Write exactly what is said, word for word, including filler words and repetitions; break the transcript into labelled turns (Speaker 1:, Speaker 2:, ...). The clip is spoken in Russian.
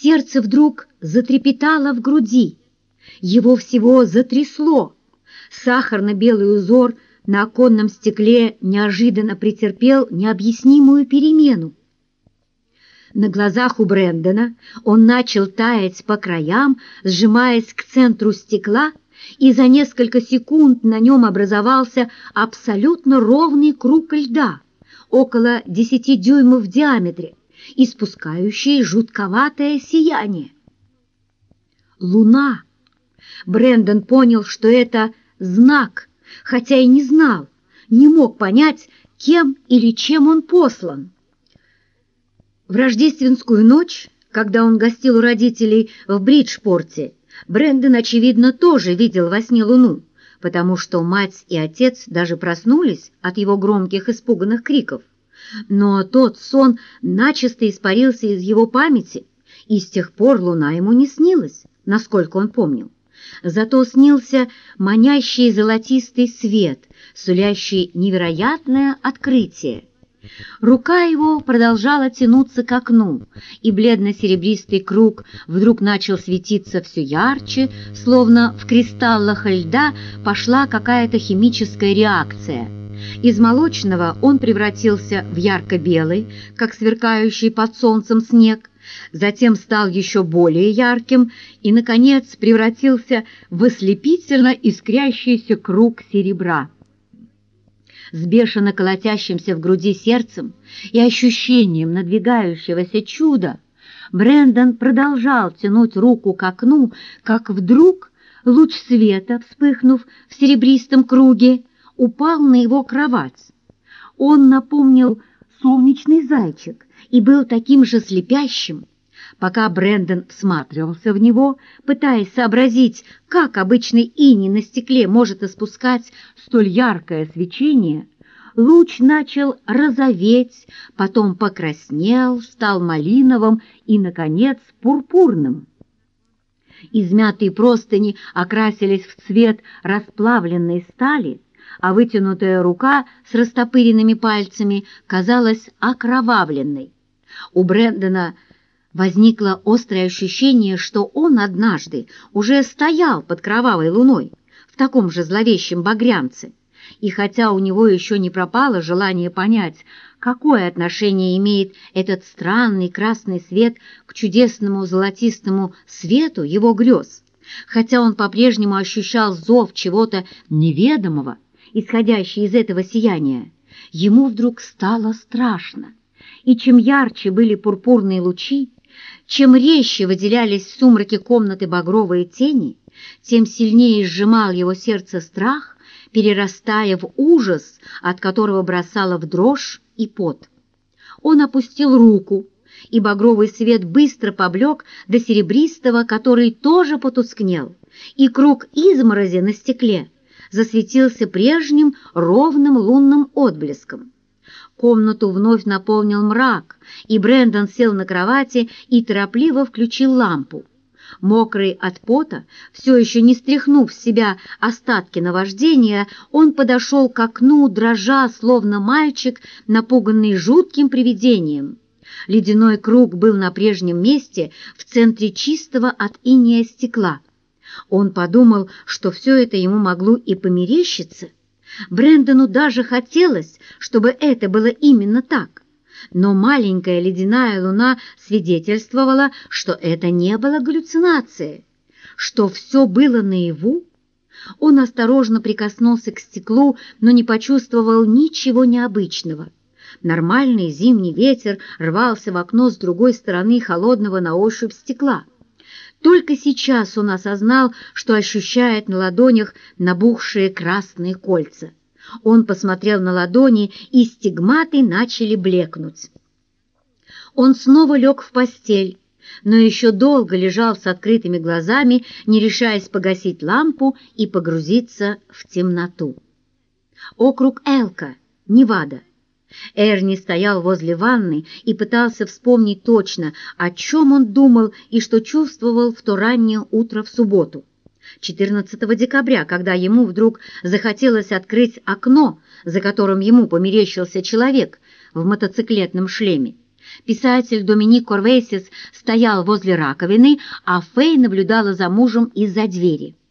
Speaker 1: Сердце вдруг затрепетало в груди, его всего затрясло. Сахарно-белый узор на оконном стекле неожиданно претерпел необъяснимую перемену. На глазах у Брэндона он начал таять по краям, сжимаясь к центру стекла, и за несколько секунд на нем образовался абсолютно ровный круг льда, около десяти дюймов в диаметре, испускающий жутковатое сияние. Луна! Брэндон понял, что это знак, хотя и не знал, не мог понять, кем или чем он послан. В рождественскую ночь, когда он гостил у родителей в Бриджпорте, Брэндон, очевидно, тоже видел во сне луну, потому что мать и отец даже проснулись от его громких испуганных криков. Но тот сон начисто испарился из его памяти, и с тех пор луна ему не снилась, насколько он помнил. Зато снился манящий золотистый свет, сулящий невероятное открытие. Рука его продолжала тянуться к окну, и бледно-серебристый круг вдруг начал светиться все ярче, словно в кристаллах льда пошла какая-то химическая реакция. Из молочного он превратился в ярко-белый, как сверкающий под солнцем снег, затем стал еще более ярким и, наконец, превратился в ослепительно искрящийся круг серебра. С бешено колотящимся в груди сердцем и ощущением надвигающегося чуда Брэндон продолжал тянуть руку к окну, как вдруг луч света, вспыхнув в серебристом круге, упал на его кровать. Он напомнил солнечный зайчик и был таким же слепящим. Пока Брэндон всматривался в него, пытаясь сообразить, как обычный иней на стекле может испускать столь яркое свечение, луч начал розоветь, потом покраснел, стал малиновым и, наконец, пурпурным. Измятые простыни окрасились в цвет расплавленной стали, а вытянутая рука с растопыренными пальцами казалась окровавленной. У Брэндона возникло острое ощущение, что он однажды уже стоял под кровавой луной в таком же зловещем багрянце, и хотя у него еще не пропало желание понять, какое отношение имеет этот странный красный свет к чудесному золотистому свету его грез, хотя он по-прежнему ощущал зов чего-то неведомого, исходящий из этого сияния, ему вдруг стало страшно, и чем ярче были пурпурные лучи, чем резче выделялись в сумраке комнаты багровые тени, тем сильнее сжимал его сердце страх, перерастая в ужас, от которого бросало в дрожь и пот. Он опустил руку, и багровый свет быстро поблек до серебристого, который тоже потускнел, и круг изморози на стекле засветился прежним ровным лунным отблеском. Комнату вновь наполнил мрак, и Брэндон сел на кровати и торопливо включил лампу. Мокрый от пота, все еще не стряхнув с себя остатки наваждения, он подошел к окну, дрожа, словно мальчик, напуганный жутким привидением. Ледяной круг был на прежнем месте, в центре чистого от инея стекла. Он подумал, что все это ему могло и померещиться. Брэндону даже хотелось, чтобы это было именно так. Но маленькая ледяная луна свидетельствовала, что это не было галлюцинацией, что все было наяву. Он осторожно прикоснулся к стеклу, но не почувствовал ничего необычного. Нормальный зимний ветер рвался в окно с другой стороны холодного на ощупь стекла. Только сейчас он осознал, что ощущает на ладонях набухшие красные кольца. Он посмотрел на ладони, и стигматы начали блекнуть. Он снова лег в постель, но еще долго лежал с открытыми глазами, не решаясь погасить лампу и погрузиться в темноту. Округ Элко, Невада. Эрни стоял возле ванны и пытался вспомнить точно, о чем он думал и что чувствовал в то раннее утро в субботу, четырнадцатого декабря, когда ему вдруг захотелось открыть окно, за которым ему померещился человек в мотоциклетном шлеме. Писатель Доминик Корвейсис стоял возле раковины, а Фэй наблюдала за мужем из-за двери.